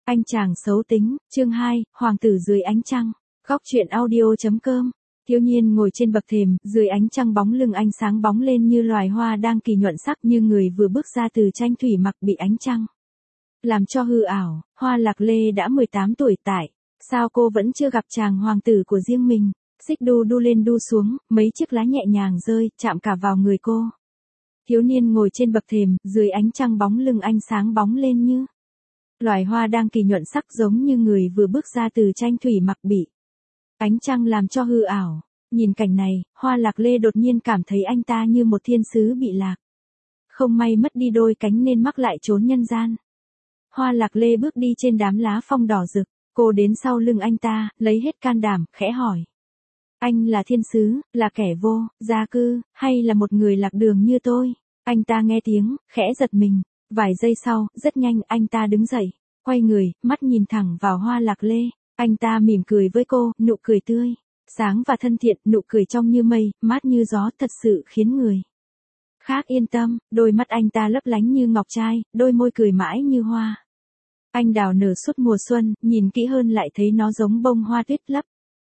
Anh chàng xấu tính, chương 2, Hoàng tử dưới ánh trăng. Góc truyện audio.com. Thiếu nhiên ngồi trên bậc thềm, dưới ánh trăng bóng lưng anh sáng bóng lên như loài hoa đang kỳ nhuận sắc, như người vừa bước ra từ tranh thủy mặc bị ánh trăng làm cho hư ảo. Hoa Lạc Lê đã 18 tuổi tại sao cô vẫn chưa gặp chàng hoàng tử của riêng mình? Xích đu đu lên đu xuống, mấy chiếc lá nhẹ nhàng rơi, chạm cả vào người cô. Thiếu niên ngồi trên bậc thềm, dưới ánh trăng bóng lưng anh sáng bóng lên như loài hoa đang kỳ nhuận sắc, giống như người vừa bước ra từ tranh thủy mặc bị ánh trăng làm cho hư ảo. Nhìn cảnh này, Hoa Lạc Lê đột nhiên cảm thấy anh ta như một thiên sứ bị lạc. Không may mất đi đôi cánh nên mắc lại chốn nhân gian. Hoa Lạc Lê bước đi trên đám lá phong đỏ rực, cô đến sau lưng anh ta, lấy hết can đảm, khẽ hỏi. Anh là thiên sứ, là kẻ vô gia cư, hay là một người lạc đường như tôi? Anh ta nghe tiếng, khẽ giật mình. Vài giây sau, rất nhanh anh ta đứng dậy, quay người, mắt nhìn thẳng vào Hoa Lạc Lê. Anh ta mỉm cười với cô, nụ cười tươi sáng và thân thiện, nụ cười trong như mây, mát như gió, thật sự khiến người khác yên tâm. Đôi mắt anh ta lấp lánh như ngọc trai, đôi môi cười mãi như hoa anh đào nở suốt mùa xuân, nhìn kỹ hơn lại thấy nó giống bông hoa tuyết lấp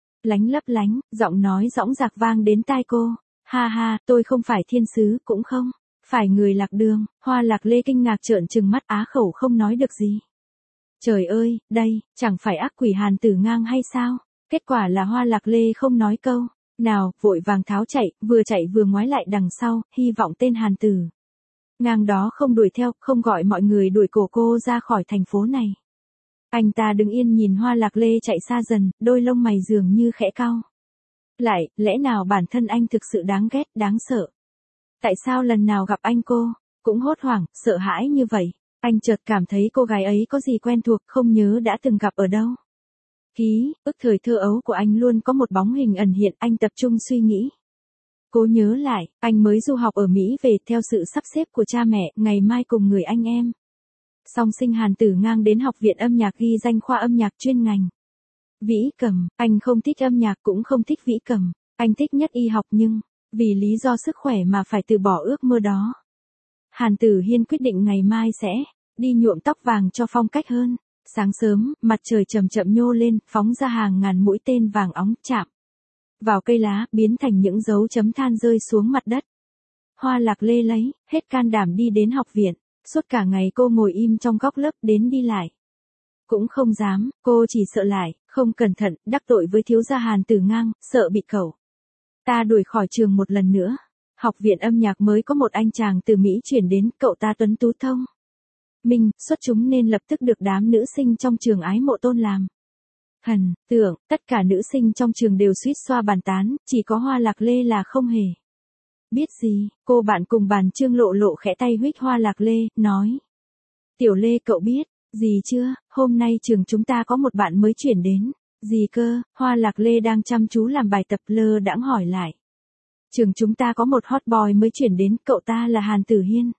lánh, giọng nói dõng dạc vang đến tai cô. Ha ha, tôi không phải thiên sứ, cũng không phải người lạc đường. Hoa Lạc Lê kinh ngạc trợn trừng mắt, á khẩu không nói được gì. Trời ơi, đây, chẳng phải ác quỷ Hàn Tử Ngang hay sao? Kết quả là Hoa Lạc Lê không nói câu nào, vội vàng tháo chạy vừa ngoái lại đằng sau, hy vọng tên Hàn Tử Ngang đó không đuổi theo, không gọi mọi người đuổi cổ cô ra khỏi thành phố này. Anh ta đứng yên nhìn Hoa Lạc Lê chạy xa dần, đôi lông mày dường như khẽ cau lại, lẽ nào bản thân anh thực sự đáng ghét, đáng sợ? Tại sao lần nào gặp anh cô cũng hốt hoảng, sợ hãi như vậy? Anh chợt cảm thấy cô gái ấy có gì quen thuộc, không nhớ đã từng gặp ở đâu. Ký ức thời thơ ấu của anh luôn có một bóng hình ẩn hiện, anh tập trung suy nghĩ. Cố nhớ lại, anh mới du học ở Mỹ về, theo sự sắp xếp của cha mẹ, ngày mai cùng người anh em song sinh Hàn Tử Ngang đến học viện âm nhạc ghi danh khoa âm nhạc chuyên ngành vĩ cầm. Anh không thích âm nhạc cũng không thích vĩ cầm, anh thích nhất y học, nhưng vì lý do sức khỏe mà phải từ bỏ ước mơ đó. Hàn Tử Hiên quyết định ngày mai sẽ đi nhuộm tóc vàng cho phong cách hơn. Sáng sớm, mặt trời chậm chậm nhô lên, phóng ra hàng ngàn mũi tên vàng óng, chạm vào cây lá, biến thành những dấu chấm than rơi xuống mặt đất. Hoa Lạc Lê lấy hết can đảm đi đến học viện. Suốt cả ngày cô ngồi im trong góc lớp, đến đi lại cũng không dám, cô chỉ sợ lại không cẩn thận đắc tội với thiếu gia Hàn Tử Ngang, sợ bị cậu ta đuổi khỏi trường một lần nữa. Học viện âm nhạc mới có một anh chàng từ Mỹ chuyển đến, cậu ta tuấn tú thông minh, xuất chúng nên lập tức được đám nữ sinh trong trường ái mộ tôn làm thần tượng. Tất cả nữ sinh trong trường đều suýt xoa bàn tán, chỉ có Hoa Lạc Lê là không hề biết gì. Cô bạn cùng bàn Trương Lộ Lộ khẽ tay huých Hoa Lạc Lê, nói. Tiểu Lê, cậu biết gì chưa, hôm nay trường chúng ta có một bạn mới chuyển đến. Gì cơ? Hoa Lạc Lê đang chăm chú làm bài tập lơ đãng hỏi lại. Trường chúng ta có một hot boy mới chuyển đến, cậu ta là Hàn Tử Hiên.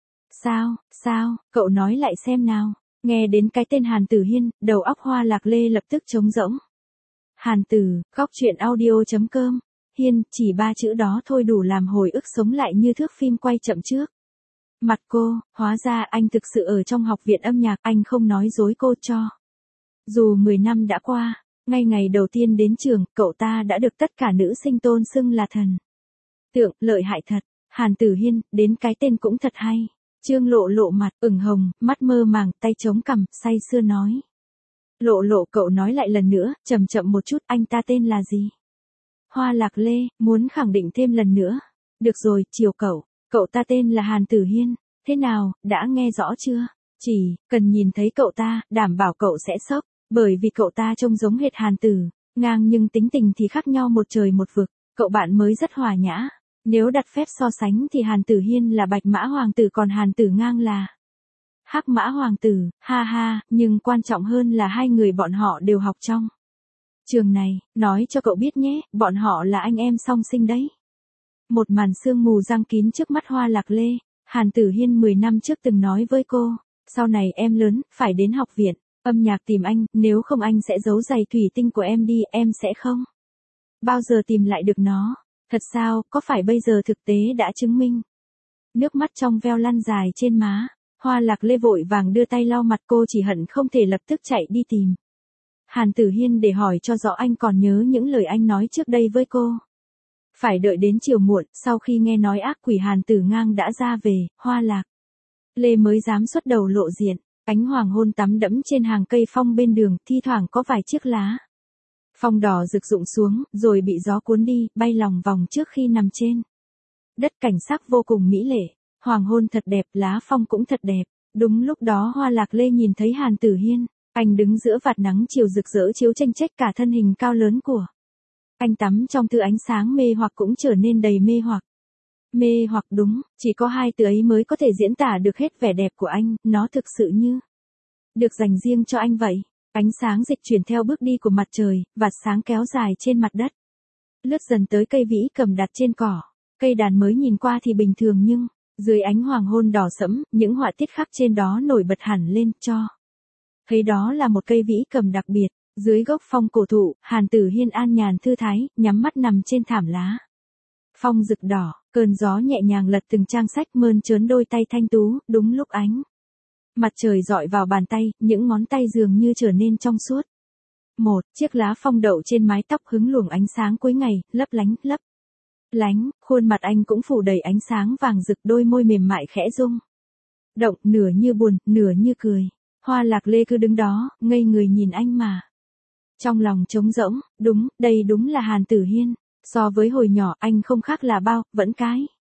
Sao, cậu nói lại xem nào. Nghe đến cái tên Hàn Tử Hiên, đầu óc Hoa Lạc Lê lập tức trống rỗng. Hàn Tử, góc truyện audio.com. Hiên, chỉ 3 chữ đó thôi đủ làm hồi ức sống lại như thước phim quay chậm trước mặt cô. Hóa ra anh thực sự ở trong học viện âm nhạc, anh không nói dối cô cho. Dù 10 năm đã qua, ngay ngày đầu tiên đến trường, cậu ta đã được tất cả nữ sinh tôn xưng là thần tượng, lợi hại thật. Hàn Tử Hiên, đến cái tên cũng thật hay. Trương Lộ Lộ mặt ửng hồng, mắt mơ màng, tay chống cằm, say sưa nói. Lộ Lộ, cậu nói lại lần nữa, chậm chậm một chút, anh ta tên là gì? Hoa Lạc Lê, muốn khẳng định thêm lần nữa. Được rồi, chiều cậu ta tên là Hàn Tử Hiên. Thế nào, đã nghe rõ chưa? Chỉ cần nhìn thấy cậu ta, đảm bảo cậu sẽ sốc, bởi vì cậu ta trông giống hệt Hàn Tử Ngang nhưng tính tình thì khác nhau một trời một vực. Cậu bạn mới rất hòa nhã. Nếu đặt phép so sánh thì Hàn Tử Hiên là bạch mã hoàng tử, còn Hàn Tử Ngang là hắc mã hoàng tử. Ha ha, nhưng quan trọng hơn là hai người bọn họ đều học trong trường này. Nói cho cậu biết nhé, bọn họ là anh em song sinh đấy. Một màn sương mù giăng kín trước mắt Hoa Lạc Lê. Hàn Tử Hiên 10 năm trước từng nói với cô, sau này em lớn, phải đến học viện âm nhạc tìm anh, nếu không anh sẽ giấu giày thủy tinh của em đi, em sẽ không bao giờ tìm lại được nó. Thật sao, có phải bây giờ thực tế đã chứng minh? Nước mắt trong veo lăn dài trên má. Hoa Lạc Lê vội vàng đưa tay lau mặt, cô chỉ hận không thể lập tức chạy đi tìm Hàn Tử Hiên để hỏi cho rõ anh còn nhớ những lời anh nói trước đây với cô. Phải đợi đến chiều muộn, sau khi nghe nói ác quỷ Hàn Tử Ngang đã ra về, Hoa Lạc Lê mới dám xuất đầu lộ diện. Ánh hoàng hôn tắm đẫm trên hàng cây phong bên đường, thi thoảng có vài chiếc lá phong đỏ rực rụng xuống, rồi bị gió cuốn đi, bay lòng vòng trước khi nằm trên đất, cảnh sắc vô cùng mỹ lệ. Hoàng hôn thật đẹp, lá phong cũng thật đẹp. Đúng lúc đó Hoa Lạc Lê nhìn thấy Hàn Tử Hiên, anh đứng giữa vạt nắng chiều rực rỡ chiếu chênh chếch cả thân hình cao lớn của anh, tắm trong thứ ánh sáng mê hoặc cũng trở nên đầy mê hoặc. Mê hoặc đúng, chỉ có hai từ ấy mới có thể diễn tả được hết vẻ đẹp của anh, nó thực sự như được dành riêng cho anh vậy. Ánh sáng dịch chuyển theo bước đi của mặt trời, vạt sáng kéo dài trên mặt đất, lướt dần tới cây vĩ cầm đặt trên cỏ. Cây đàn mới nhìn qua thì bình thường nhưng dưới ánh hoàng hôn đỏ sẫm, những họa tiết khắc trên đó nổi bật hẳn lên, cho thấy đó là một cây vĩ cầm đặc biệt. Dưới gốc phong cổ thụ, Hàn Tử Hiên an nhàn thư thái, nhắm mắt nằm trên thảm lá phong rực đỏ, cơn gió nhẹ nhàng lật từng trang sách, mơn trớn đôi tay thanh tú. Đúng lúc ánh mặt trời dọi vào bàn tay, những ngón tay dường như trở nên trong suốt. Một chiếc lá phong đậu trên mái tóc hứng luồng ánh sáng cuối ngày, lấp lánh, khuôn mặt anh cũng phủ đầy ánh sáng vàng rực, đôi môi mềm mại khẽ rung động, nửa như buồn, nửa như cười. Hoa Lạc Lê cứ đứng đó, ngây người nhìn anh mà trong lòng trống rỗng. Đúng, đây đúng là Hàn Tử Hiên. So với hồi nhỏ, anh không khác là bao, vẫn cái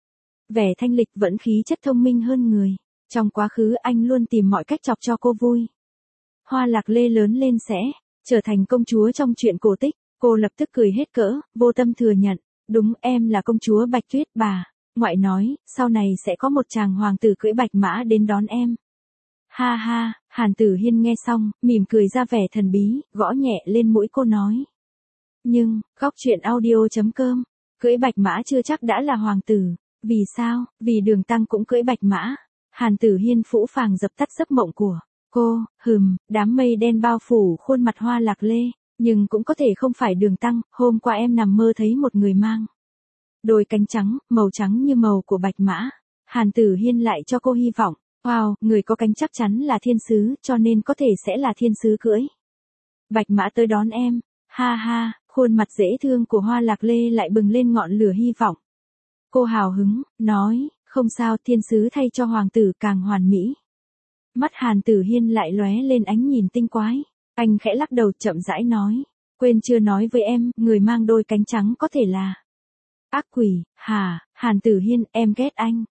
vẻ thanh lịch, vẫn khí chất thông minh hơn người. Trong quá khứ anh luôn tìm mọi cách chọc cho cô vui. Hoa Lạc Lê lớn lên sẽ trở thành công chúa trong truyện cổ tích. Cô lập tức cười hết cỡ, vô tâm thừa nhận. Đúng, em là công chúa Bạch Tuyết, bà ngoại nói, sau này sẽ có một chàng hoàng tử cưỡi bạch mã đến đón em. Ha ha, Hàn Tử Hiên nghe xong, mỉm cười ra vẻ thần bí, gõ nhẹ lên mũi cô nói. Nhưng, góc truyện audio.com, cưỡi bạch mã chưa chắc đã là hoàng tử. Vì sao? Vì Đường Tăng cũng cưỡi bạch mã. Hàn Tử Hiên phũ phàng dập tắt giấc mộng của cô. Đám mây đen bao phủ khuôn mặt Hoa Lạc Lê. Nhưng cũng có thể không phải Đường Tăng, hôm qua em nằm mơ thấy một người mang đôi cánh trắng, màu trắng như màu của bạch mã. Hàn Tử Hiên lại cho cô hy vọng. Wow, người có cánh chắc chắn là thiên sứ, cho nên có thể sẽ là thiên sứ cưỡi bạch mã tới đón em. Ha ha, khuôn mặt dễ thương của Hoa Lạc Lê lại bừng lên ngọn lửa hy vọng. Cô hào hứng, nói, không sao, thiên sứ thay cho hoàng tử càng hoàn mỹ. Mắt Hàn Tử Hiên lại lóe lên ánh nhìn tinh quái. Anh khẽ lắc đầu chậm rãi nói, quên chưa nói với em, người mang đôi cánh trắng có thể là ác quỷ. Hả? Hàn Tử Hiên, em ghét anh.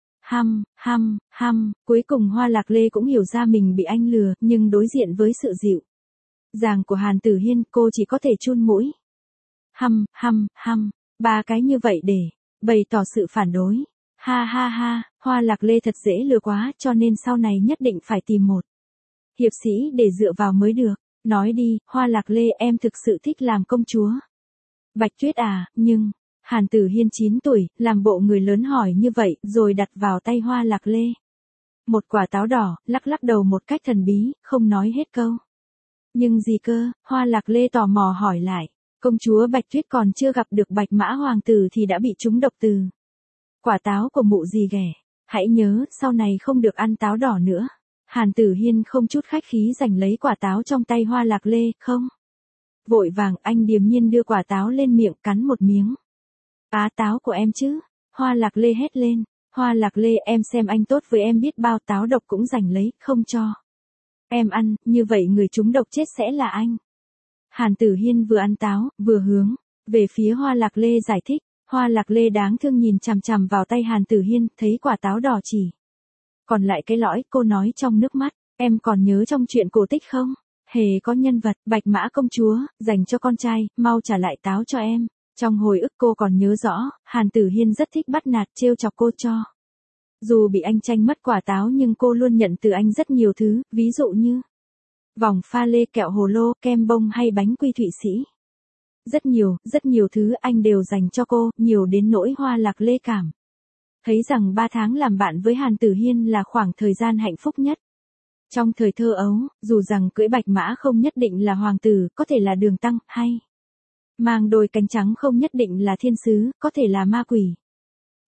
Cuối cùng Hoa Lạc Lê cũng hiểu ra mình bị anh lừa, nhưng đối diện với sự dịu dàng của Hàn Tử Hiên, cô chỉ có thể chun mũi. Ba cái như vậy để bày tỏ sự phản đối. Ha, Hoa Lạc Lê thật dễ lừa quá, cho nên sau này nhất định phải tìm một hiệp sĩ để dựa vào mới được. Nói đi, Hoa Lạc Lê, em thực sự thích làm công chúa Bạch Tuyết à? Nhưng Hàn Tử Hiên 9 tuổi, làm bộ người lớn hỏi như vậy, rồi đặt vào tay Hoa Lạc Lê một quả táo đỏ, lắc đầu một cách thần bí, không nói hết câu. Nhưng gì cơ? Hoa Lạc Lê tò mò hỏi lại. Công chúa Bạch Tuyết còn chưa gặp được bạch mã hoàng tử thì đã bị trúng độc từ quả táo của mụ gì ghẻ. Hãy nhớ, sau này không được ăn táo đỏ nữa. Hàn Tử Hiên không chút khách khí giành lấy quả táo trong tay Hoa Lạc Lê. Không vội vàng, anh điềm nhiên đưa quả táo lên miệng, cắn một miếng. Táo của em chứ? Hoa Lạc Lê hét lên. Hoa Lạc Lê, em xem anh tốt với em biết bao, táo độc cũng giành lấy, không cho em ăn, như vậy người trúng độc chết sẽ là anh. Hàn Tử Hiên vừa ăn táo, vừa hướng về phía Hoa Lạc Lê giải thích. Hoa Lạc Lê đáng thương nhìn chằm chằm vào tay Hàn Tử Hiên, thấy quả táo đỏ chỉ còn lại cái lõi, cô nói trong nước mắt, em còn nhớ trong truyện cổ tích không? Hề có nhân vật, bạch mã công chúa, dành cho con trai, mau trả lại táo cho em. Trong hồi ức cô còn nhớ rõ, Hàn Tử Hiên rất thích bắt nạt trêu chọc cô cho. Dù bị anh tranh mất quả táo nhưng cô luôn nhận từ anh rất nhiều thứ, ví dụ như vòng pha lê, kẹo hồ lô, kem bông hay bánh quy Thụy Sĩ. Rất nhiều thứ anh đều dành cho cô, nhiều đến nỗi Hoa Lạc Lê cảm thấy rằng 3 tháng làm bạn với Hàn Tử Hiên là khoảng thời gian hạnh phúc nhất trong thời thơ ấu, dù rằng cưỡi bạch mã không nhất định là hoàng tử, có thể là Đường Tăng, hay mang đôi cánh trắng không nhất định là thiên sứ, có thể là ma quỷ.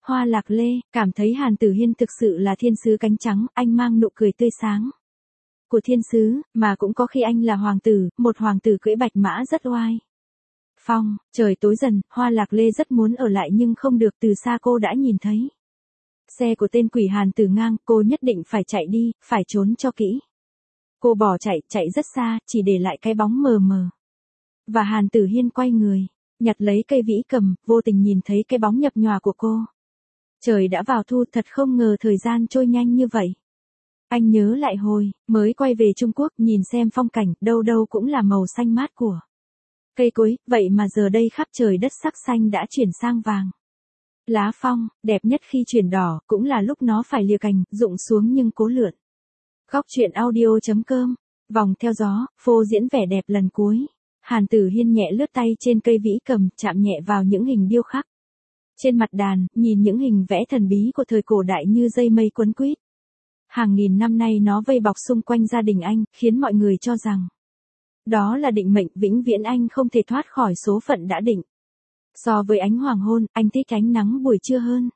Hoa Lạc Lê, cảm thấy Hàn Tử Hiên thực sự là thiên sứ cánh trắng, anh mang nụ cười tươi sáng của thiên sứ, mà cũng có khi anh là hoàng tử, một hoàng tử cưỡi bạch mã rất oai phong. Trời tối dần, Hoa Lạc Lê rất muốn ở lại nhưng không được, từ xa cô đã nhìn thấy xe của tên quỷ Hàn Tử ngang, cô nhất định phải chạy đi, phải trốn cho kỹ. Cô bỏ chạy, chạy rất xa, chỉ để lại cái bóng mờ mờ. Và Hàn Tử Hiên quay người, nhặt lấy cây vĩ cầm, vô tình nhìn thấy cái bóng nhập nhòa của cô. Trời đã vào thu, thật không ngờ thời gian trôi nhanh như vậy. Anh nhớ lại hồi mới quay về Trung Quốc, nhìn xem phong cảnh, đâu đâu cũng là màu xanh mát của cây cối, vậy mà giờ đây khắp trời đất sắc xanh đã chuyển sang vàng. Lá phong, đẹp nhất khi chuyển đỏ, cũng là lúc nó phải lìa cành, rụng xuống nhưng cố lượn. Góc truyện audio.com, vòng theo gió, phô diễn vẻ đẹp lần cuối. Hàn Tử Hiên nhẹ lướt tay trên cây vĩ cầm, chạm nhẹ vào những hình điêu khắc trên mặt đàn, nhìn những hình vẽ thần bí của thời cổ đại như dây mây quấn quýt. Hàng nghìn năm nay nó vây bọc xung quanh gia đình anh, khiến mọi người cho rằng đó là định mệnh, vĩnh viễn anh không thể thoát khỏi số phận đã định. So với ánh hoàng hôn, anh thích ánh nắng buổi trưa hơn.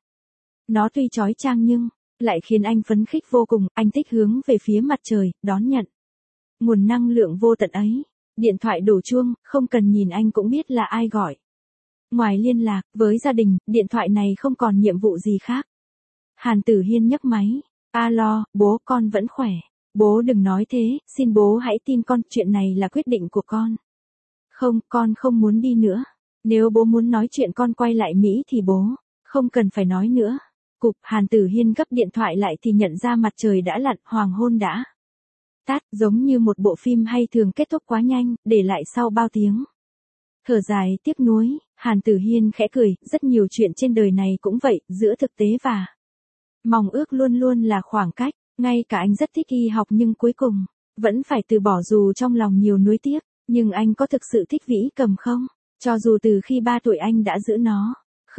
Nó tuy chói chang nhưng lại khiến anh phấn khích vô cùng, anh thích hướng về phía mặt trời, đón nhận nguồn năng lượng vô tận ấy. Điện thoại đổ chuông, không cần nhìn anh cũng biết là ai gọi. Ngoài liên lạc với gia đình, điện thoại này không còn nhiệm vụ gì khác. Hàn Tử Hiên nhấc máy. Alo, bố, con vẫn khỏe. Bố đừng nói thế, xin bố hãy tin con, chuyện này là quyết định của con. Không, con không muốn đi nữa. Nếu bố muốn nói chuyện con quay lại Mỹ thì bố không cần phải nói nữa. Cục. Hàn Tử Hiên gấp điện thoại lại thì nhận ra mặt trời đã lặn, hoàng hôn đã tắt, giống như một bộ phim hay thường kết thúc quá nhanh, để lại sau bao tiếng thở dài tiếc nuối. Hàn Tử Hiên khẽ cười, rất nhiều chuyện trên đời này cũng vậy, giữa thực tế và mong ước luôn luôn là khoảng cách. Ngay cả anh rất thích y học nhưng cuối cùng vẫn phải từ bỏ dù trong lòng nhiều nuối tiếc. Nhưng anh có thực sự thích vĩ cầm không? Cho dù từ khi 3 tuổi anh đã giữ nó.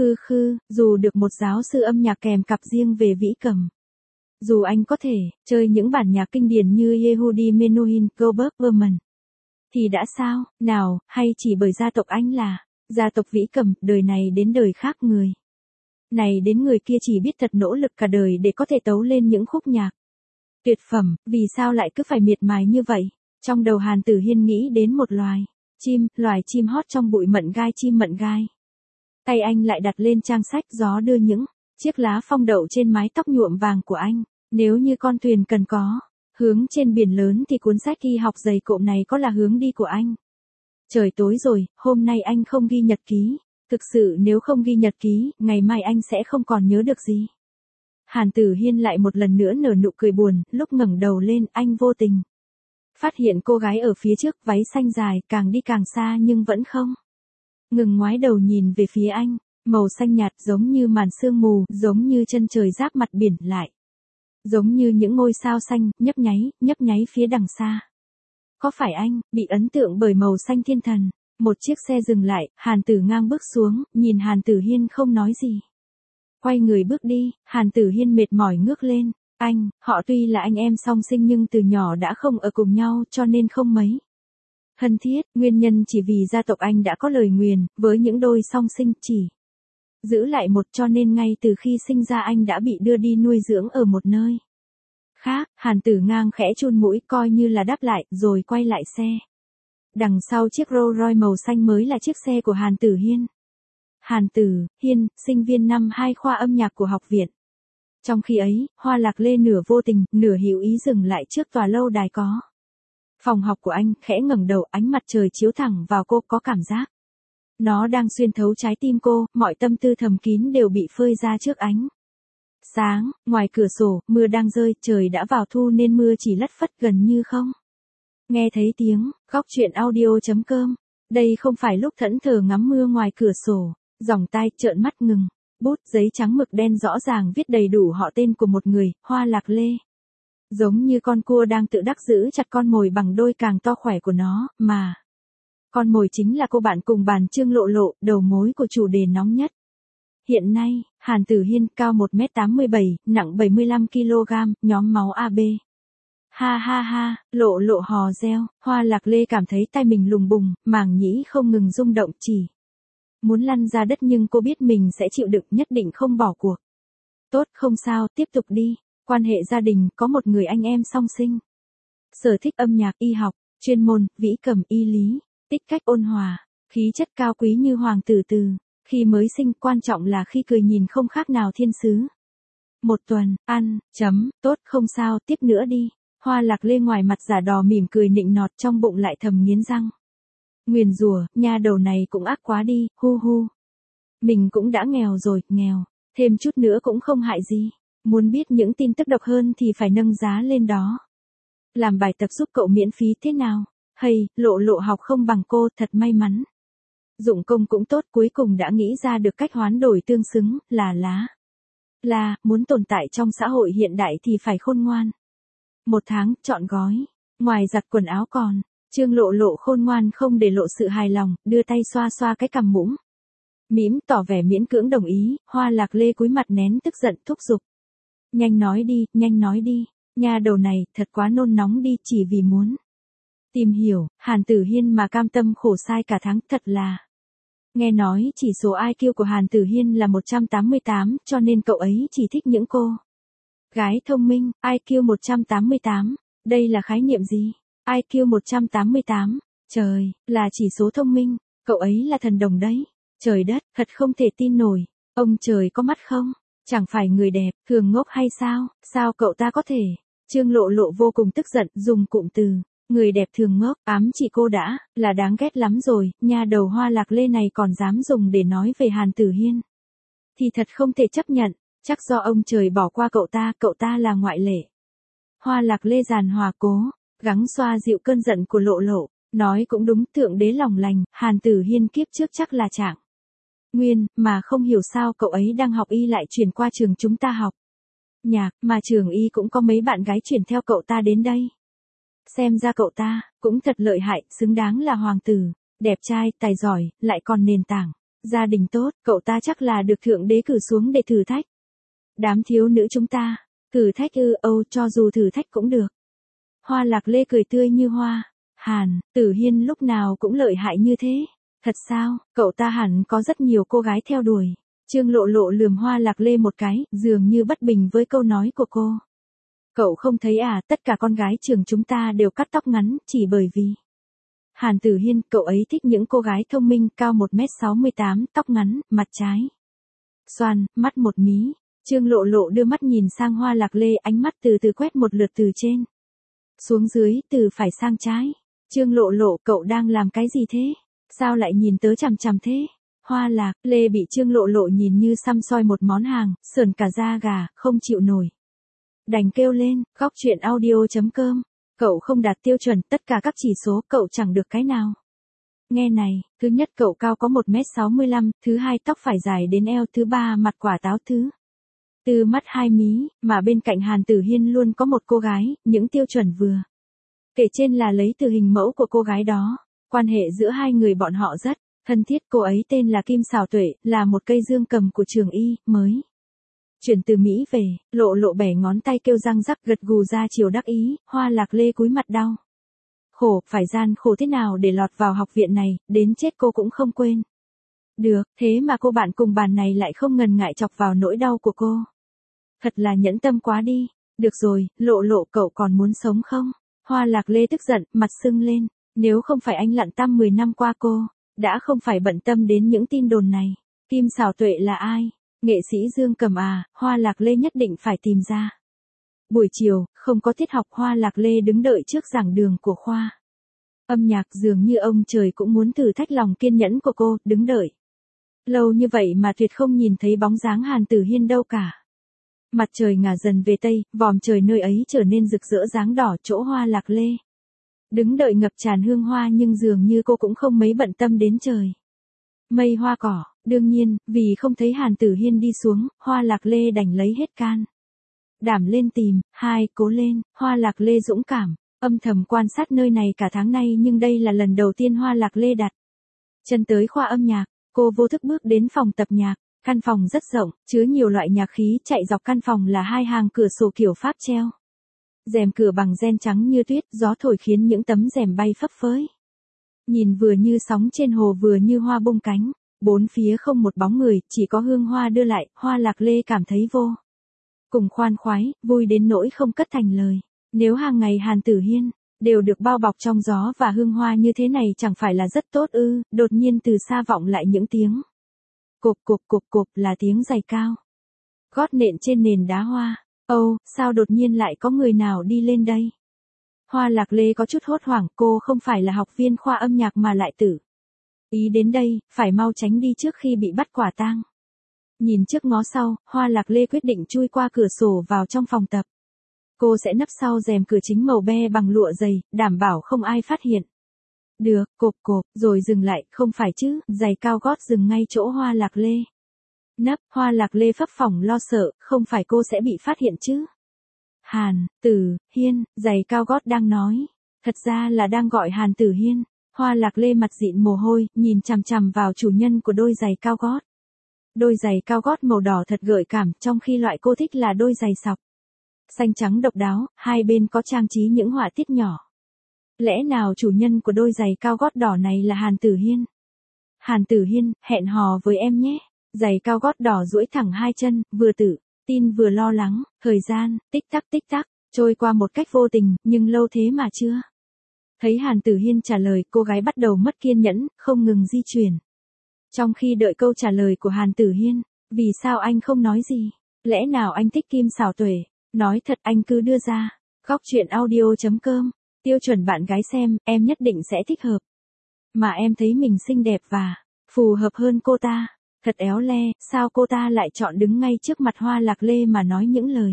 Dù được một giáo sư âm nhạc kèm cặp riêng về vĩ cầm. Dù anh có thể chơi những bản nhạc kinh điển như Yehudi Menuhin, Goldberg Berman. Thì đã sao, nào, hay chỉ bởi gia tộc anh là gia tộc vĩ cầm, đời này đến đời khác, người này đến người kia chỉ biết thật nỗ lực cả đời để có thể tấu lên những khúc nhạc tuyệt phẩm, vì sao lại cứ phải miệt mài như vậy? Trong đầu Hàn Tử Hiên nghĩ đến một loài chim hót trong bụi mận gai, chim mận gai. Tay anh lại đặt lên trang sách, gió đưa những chiếc lá phong đậu trên mái tóc nhuộm vàng của anh. Nếu như con thuyền cần có hướng trên biển lớn thì cuốn sách y học dày cộm này có là hướng đi của anh. Trời tối rồi, hôm nay anh không ghi nhật ký. Thực sự nếu không ghi nhật ký, ngày mai anh sẽ không còn nhớ được gì. Hàn Tử Hiên lại một lần nữa nở nụ cười buồn, lúc ngẩng đầu lên, anh vô tình phát hiện cô gái ở phía trước, váy xanh dài, càng đi càng xa nhưng vẫn không ngừng ngoái đầu nhìn về phía anh, màu xanh nhạt giống như màn sương mù, giống như chân trời giáp mặt biển lại. Giống như những ngôi sao xanh, nhấp nháy phía đằng xa. Có phải anh bị ấn tượng bởi màu xanh thiên thần? Một chiếc xe dừng lại, Hàn Tử ngang bước xuống, nhìn Hàn Tử Hiên không nói gì. Quay người bước đi, Hàn Tử Hiên mệt mỏi ngước lên. Anh, họ tuy là anh em song sinh nhưng từ nhỏ đã không ở cùng nhau cho nên không mấy thân thiết, nguyên nhân chỉ vì gia tộc anh đã có lời nguyền, với những đôi song sinh chỉ giữ lại một, cho nên ngay từ khi sinh ra anh đã bị đưa đi nuôi dưỡng ở một nơi khác. Hàn Tử ngang khẽ chun mũi coi như là đáp lại, rồi quay lại xe. Đằng sau chiếc Rolls Royce màu xanh mới là chiếc xe của Hàn Tử Hiên. Hàn Tử Hiên, sinh viên năm 2 khoa âm nhạc của học viện. Trong khi ấy, Hoa Lạc Lê nửa vô tình, nửa hữu ý dừng lại trước tòa lâu đài có phòng học của anh, khẽ ngẩng đầu, ánh mặt trời chiếu thẳng vào cô, có cảm giác nó đang xuyên thấu trái tim cô, mọi tâm tư thầm kín đều bị phơi ra trước ánh sáng. Ngoài cửa sổ, mưa đang rơi, trời đã vào thu nên mưa chỉ lất phất gần như không nghe thấy tiếng. Góc truyện audio.com. Đây không phải lúc thẫn thờ ngắm mưa ngoài cửa sổ, dòng tai trợn mắt ngừng. Bút, giấy trắng mực đen rõ ràng viết đầy đủ họ tên của một người, Hoa Lạc Lê. Giống như con cua đang tự đắc giữ chặt con mồi bằng đôi càng to khỏe của nó, mà con mồi chính là cô bạn cùng bàn Trương Lộ Lộ, đầu mối của chủ đề nóng nhất. Hiện nay, Hàn Tử Hiên cao 1m87, nặng 75kg, nhóm máu AB. Ha, Lộ Lộ hò reo, Hoa Lạc Lê cảm thấy tay mình lùng bùng, màng nhĩ không ngừng rung động, chỉ Muốn lăn ra đất nhưng cô biết mình sẽ chịu đựng, nhất định không bỏ cuộc. Tốt, không sao, tiếp tục đi. Quan hệ gia đình, có một người anh em song sinh. Sở thích âm nhạc, y học, chuyên môn, vĩ cầm, y lý, tích cách ôn hòa, khí chất cao quý như hoàng tử từ. Khi mới sinh, quan trọng là khi cười nhìn không khác nào thiên sứ. Một tuần, tốt, không sao, tiếp nữa đi. Hoa Lạc Lê ngoài mặt giả đò mỉm cười nịnh nọt, trong bụng lại thầm nghiến răng. Nguyền rủa, nha đầu này cũng ác quá đi, hu hu. Mình cũng đã nghèo rồi, nghèo, thêm chút nữa cũng không hại gì. Muốn biết những tin tức độc hơn thì phải nâng giá lên đó. Làm bài tập giúp cậu miễn phí thế nào? Hay, lộ lộ học không bằng cô, thật may mắn. Dụng công cũng tốt, cuối cùng đã nghĩ ra được cách hoán đổi tương xứng, là, muốn tồn tại trong xã hội hiện đại thì phải khôn ngoan. 1 tháng, chọn gói. Ngoài giặt quần áo còn, Trương Lộ Lộ khôn ngoan không để lộ sự hài lòng, đưa tay xoa xoa cái cằm mũm. Mỉm tỏ vẻ miễn cưỡng đồng ý, Hoa Lạc Lê cúi mặt nén tức giận thúc giục. Nhanh nói đi, nha đầu này, thật quá nôn nóng đi, chỉ vì muốn tìm hiểu, Hàn Tử Hiên mà cam tâm khổ sai cả tháng, thật là. Nghe nói chỉ số IQ của Hàn Tử Hiên là 188, cho nên cậu ấy chỉ thích những cô gái thông minh, IQ 188, đây là khái niệm gì? IQ 188, trời, là chỉ số thông minh, cậu ấy là thần đồng đấy. Trời đất, thật không thể tin nổi, ông trời có mắt không? Chẳng phải người đẹp, thường ngốc hay sao? Sao cậu ta có thể? Trương Lộ Lộ vô cùng tức giận, dùng cụm từ người đẹp thường ngốc, ám chỉ cô đã, là đáng ghét lắm rồi, nha đầu Hoa Lạc Lê này còn dám dùng để nói về Hàn Tử Hiên. Thì thật không thể chấp nhận, chắc do ông trời bỏ qua cậu ta là ngoại lệ. Hoa Lạc Lê giàn hòa cố, gắng xoa dịu cơn giận của Lộ Lộ, nói cũng đúng, thượng đế lòng lành, Hàn Tử Hiên kiếp trước chắc là trạng nguyên, mà không hiểu sao cậu ấy đang học y lại chuyển qua trường chúng ta học nhạc, mà trường y cũng có mấy bạn gái chuyển theo cậu ta đến đây. Xem ra cậu ta, cũng thật lợi hại, xứng đáng là hoàng tử, đẹp trai, tài giỏi, lại còn nền tảng, gia đình tốt, cậu ta chắc là được thượng đế cử xuống để thử thách. Đám thiếu nữ chúng ta, thử thách cho dù thử thách cũng được. Hoa Lạc Lê cười tươi như hoa, Hàn Tử Hiên lúc nào cũng lợi hại như thế. Thật sao, cậu ta hẳn có rất nhiều cô gái theo đuổi. Trương Lộ Lộ lườm Hoa Lạc Lê một cái, dường như bất bình với câu nói của cô. Cậu không thấy à, tất cả con gái trường chúng ta đều cắt tóc ngắn, chỉ bởi vì Hàn Tử Hiên, cậu ấy thích những cô gái thông minh, cao 1m68, tóc ngắn, mặt trái xoăn, mắt một mí. Trương Lộ Lộ đưa mắt nhìn sang Hoa Lạc Lê, ánh mắt từ từ quét một lượt từ trên xuống dưới, từ phải sang trái. Trương Lộ Lộ, cậu đang làm cái gì thế? Sao lại nhìn tớ chằm chằm thế? Hoa Lạc Lê bị Trương Lộ Lộ nhìn như săm soi một món hàng, sởn cả da gà, không chịu nổi. Đành kêu lên, góc chuyện audio.com. Cậu không đạt tiêu chuẩn, tất cả các chỉ số cậu chẳng được cái nào. Nghe này, thứ nhất cậu cao có 1m65, thứ hai tóc phải dài đến eo, thứ ba mặt quả táo, thứ tư mắt 2 mí, mà bên cạnh Hàn Tử Hiên luôn có một cô gái, những tiêu chuẩn vừa kể trên là lấy từ hình mẫu của cô gái đó. Quan hệ giữa hai người bọn họ rất thân thiết, cô ấy tên là Kim Sào Tuệ, là một cây dương cầm của trường y, mới chuyển từ Mỹ về. Lộ Lộ bẻ ngón tay kêu răng rắc, gật gù ra chiều đắc ý. Hoa Lạc Lê cúi mặt đau khổ, phải gian khổ thế nào để lọt vào học viện này, đến chết cô cũng không quên được, thế mà cô bạn cùng bàn này lại không ngần ngại chọc vào nỗi đau của cô. Thật là nhẫn tâm quá đi. Được rồi, Lộ Lộ, cậu còn muốn sống không? Hoa Lạc Lê tức giận, mặt sưng lên. Nếu không phải anh lặn tăm 10 năm qua cô đã không phải bận tâm đến những tin đồn này. Kim Sào Tuệ là ai? Nghệ sĩ dương cầm à? Hoa Lạc Lê nhất định phải tìm ra. Buổi chiều, không có tiết học, Hoa Lạc Lê đứng đợi trước giảng đường của khoa âm nhạc, dường như ông trời cũng muốn thử thách lòng kiên nhẫn của cô, đứng đợi lâu như vậy mà tuyệt không nhìn thấy bóng dáng Hàn Tử Hiên đâu cả. Mặt trời ngả dần về tây, vòm trời nơi ấy trở nên rực rỡ dáng đỏ, chỗ Hoa Lạc Lê đứng đợi ngập tràn hương hoa, nhưng dường như cô cũng không mấy bận tâm đến trời mây hoa cỏ. Đương nhiên, vì không thấy Hàn Tử Hiên đi xuống, Hoa Lạc Lê đành lấy hết can đảm lên tìm. Cố lên. Hoa Lạc Lê dũng cảm, âm thầm quan sát nơi này cả tháng nay, nhưng đây là lần đầu tiên Hoa Lạc Lê đặt chân tới khoa âm nhạc. Cô vô thức bước đến phòng tập nhạc. Căn phòng rất rộng, chứa nhiều loại nhạc khí, chạy dọc căn phòng là 2 hàng cửa sổ kiểu Pháp treo rèm cửa bằng ren trắng như tuyết, gió thổi khiến những tấm rèm bay phấp phới. Nhìn vừa như sóng trên hồ, vừa như hoa bung cánh. Bốn phía không một bóng người, chỉ có hương hoa đưa lại, Hoa Lạc Lê cảm thấy vô cùng khoan khoái, vui đến nỗi không cất thành lời. Nếu hàng ngày Hàn Tử Hiên đều được bao bọc trong gió và hương hoa như thế này chẳng phải là rất tốt ư? Đột nhiên từ xa vọng lại những tiếng cộp cộp cộp cộp, là tiếng giày cao gót nện trên nền đá hoa. Âu, sao đột nhiên lại có người nào đi lên đây? Hoa Lạc Lê có chút hốt hoảng, cô không phải là học viên khoa âm nhạc mà lại tự ý đến đây, phải mau tránh đi trước khi bị bắt quả tang. Nhìn trước ngó sau, Hoa Lạc Lê quyết định chui qua cửa sổ vào trong phòng tập. Cô sẽ nấp sau rèm cửa chính màu be bằng lụa dày, đảm bảo không ai phát hiện. Được, cộp cộp, rồi dừng lại, không phải chứ, giày cao gót dừng ngay chỗ Hoa Lạc Lê. Nấp, Hoa Lạc Lê phấp phỏng lo sợ, không phải cô sẽ bị phát hiện chứ. Hàn Tử Hiên, giày cao gót đang nói. Thật ra là đang gọi Hàn Tử Hiên. Hoa Lạc Lê mặt dịn mồ hôi, nhìn chằm chằm vào chủ nhân của đôi giày cao gót. Đôi giày cao gót màu đỏ thật gợi cảm, trong khi loại cô thích là đôi giày sọc xanh trắng độc đáo, hai bên có trang trí những họa tiết nhỏ. Lẽ nào chủ nhân của đôi giày cao gót đỏ này là Hàn Tử Hiên? Hàn Tử Hiên, hẹn hò với em nhé. Giày cao gót đỏ duỗi thẳng hai chân, vừa tự tin vừa lo lắng. Thời gian, tích tắc, trôi qua một cách vô tình, nhưng lâu thế mà chưa. Thấy Hàn Tử Hiên trả lời, cô gái bắt đầu mất kiên nhẫn, không ngừng di chuyển. Trong khi đợi câu trả lời của Hàn Tử Hiên, vì sao anh không nói gì? Lẽ nào anh thích Kim Xảo Tuệ? Nói thật, anh cứ đưa ra. Góc truyện audio.com. Tiêu chuẩn bạn gái xem, em nhất định sẽ thích hợp. Mà em thấy mình xinh đẹp và phù hợp hơn cô ta. Thật éo le, sao cô ta lại chọn đứng ngay trước mặt Hoa Lạc Lê mà nói những lời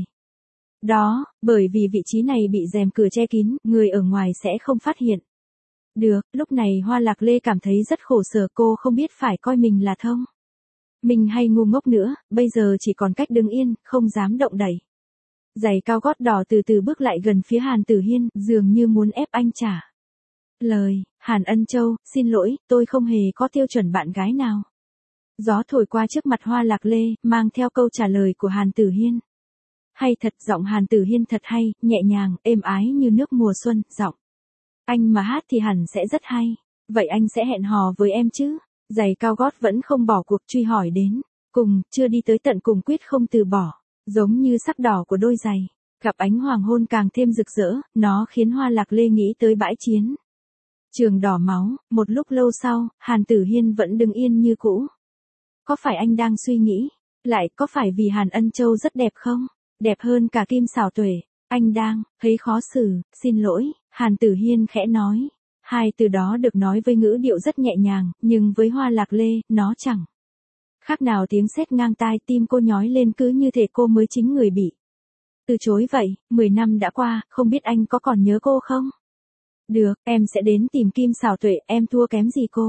đó, bởi vì vị trí này bị rèm cửa che kín, người ở ngoài sẽ không phát hiện được. Lúc này Hoa Lạc Lê cảm thấy rất khổ sở, cô không biết phải coi mình là thông minh hay ngu ngốc nữa, bây giờ chỉ còn cách đứng yên, không dám động đậy. Giày cao gót đỏ từ từ bước lại gần phía Hàn Tử Hiên, dường như muốn ép anh trả lời. Hàn Ân Châu, xin lỗi, tôi không hề có tiêu chuẩn bạn gái nào. Gió thổi qua trước mặt Hoa Lạc Lê, mang theo câu trả lời của Hàn Tử Hiên. Hay thật, giọng Hàn Tử Hiên thật hay, nhẹ nhàng, êm ái như nước mùa xuân, giọng anh mà hát thì hẳn sẽ rất hay. Vậy anh sẽ hẹn hò với em chứ? Giày cao gót vẫn không bỏ cuộc truy hỏi đến cùng, chưa đi tới tận cùng quyết không từ bỏ. Giống như sắc đỏ của đôi giày, gặp ánh hoàng hôn càng thêm rực rỡ, nó khiến Hoa Lạc Lê nghĩ tới bãi chiến trường đỏ máu. Một lúc lâu sau, Hàn Tử Hiên vẫn đứng yên như cũ. Có phải anh đang suy nghĩ, lại có phải vì Hàn Ân Châu rất đẹp không? Đẹp hơn cả Kim Xảo Tuệ. Anh đang thấy khó xử, xin lỗi, Hàn Tử Hiên khẽ nói. Hai từ đó được nói với ngữ điệu rất nhẹ nhàng, nhưng với Hoa Lạc Lê, nó chẳng khác nào tiếng sét ngang tai, tim cô nhói lên cứ như thể cô mới chính người bị từ chối vậy. 10 năm đã qua, không biết anh có còn nhớ cô không? Được, em sẽ đến tìm Kim Xảo Tuệ, em thua kém gì cô?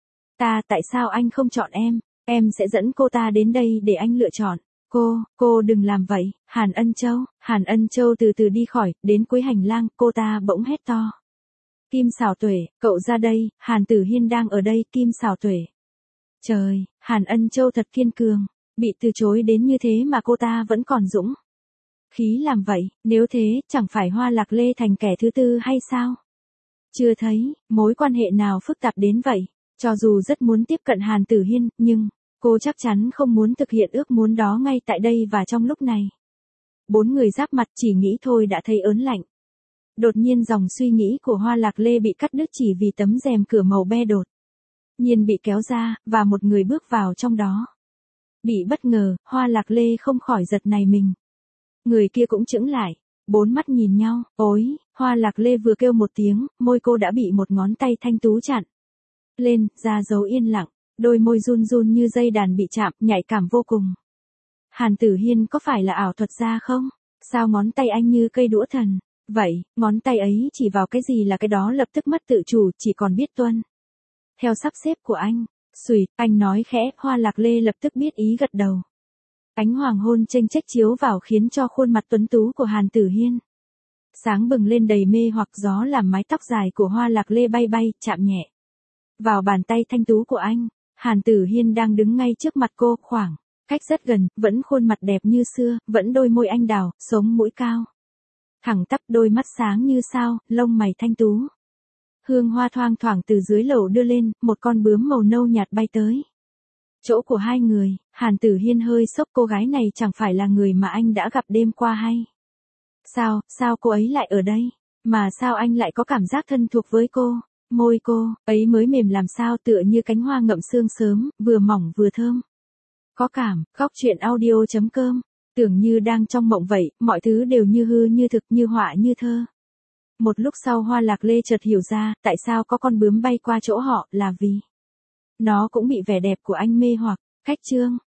Tại sao anh không chọn em? Em sẽ dẫn cô ta đến đây để anh lựa chọn. Cô đừng làm vậy, Hàn Ân Châu từ từ đi khỏi, đến cuối hành lang, cô ta bỗng hét to. Kim Xảo Tuệ, cậu ra đây, Hàn Tử Hiên đang ở đây, Kim Xảo Tuệ. Trời, Hàn Ân Châu thật kiên cường, bị từ chối đến như thế mà cô ta vẫn còn dũng khí làm vậy, nếu thế, chẳng phải Hoa Lạc Lê thành kẻ thứ tư hay sao? Chưa thấy mối quan hệ nào phức tạp đến vậy. Cho dù rất muốn tiếp cận Hàn Tử Hiên, nhưng cô chắc chắn không muốn thực hiện ước muốn đó ngay tại đây và trong lúc này. Bốn người giáp mặt chỉ nghĩ thôi đã thấy ớn lạnh. Đột nhiên dòng suy nghĩ của Hoa Lạc Lê bị cắt đứt chỉ vì tấm rèm cửa màu be đột nhiên bị kéo ra, và một người bước vào trong đó. Bị bất ngờ, Hoa Lạc Lê không khỏi giật nảy mình. Người kia cũng chững lại, bốn mắt nhìn nhau. Ôi, Hoa Lạc Lê vừa kêu một tiếng, môi cô đã bị một ngón tay thanh tú chặn lên, ra dấu yên lặng, đôi môi run run như dây đàn bị chạm, nhạy cảm vô cùng. Hàn Tử Hiên có phải là ảo thuật gia không? Sao ngón tay anh như cây đũa thần? Vậy, ngón tay ấy chỉ vào cái gì là cái đó lập tức mất tự chủ, chỉ còn biết tuân theo sắp xếp của anh. Xùi, anh nói khẽ, Hoa Lạc Lê lập tức biết ý gật đầu. Ánh hoàng hôn chênh chếch chiếu vào khiến cho khuôn mặt tuấn tú của Hàn Tử Hiên sáng bừng lên đầy mê hoặc, gió làm mái tóc dài của Hoa Lạc Lê bay bay, chạm nhẹ vào bàn tay thanh tú của anh. Hàn Tử Hiên đang đứng ngay trước mặt cô, khoảng cách rất gần, vẫn khuôn mặt đẹp như xưa, vẫn đôi môi anh đào, sống mũi cao thẳng tắp, đôi mắt sáng như sao, lông mày thanh tú. Hương hoa thoang thoảng từ dưới lầu đưa lên, một con bướm màu nâu nhạt bay tới. Chỗ của hai người, Hàn Tử Hiên hơi sốc, cô gái này chẳng phải là người mà anh đã gặp đêm qua hay? Sao cô ấy lại ở đây? Mà sao anh lại có cảm giác thân thuộc với cô? Môi cô ấy mới mềm làm sao, tựa như cánh hoa ngậm sương sớm, vừa mỏng vừa thơm. Có cảm, góc truyện audio.com. Tưởng như đang trong mộng vậy, mọi thứ đều như hư như thực, như họa như thơ. Một lúc sau Hoa Lạc Lê chợt hiểu ra, tại sao có con bướm bay qua chỗ họ, là vì nó cũng bị vẻ đẹp của anh mê hoặc. Khách chương.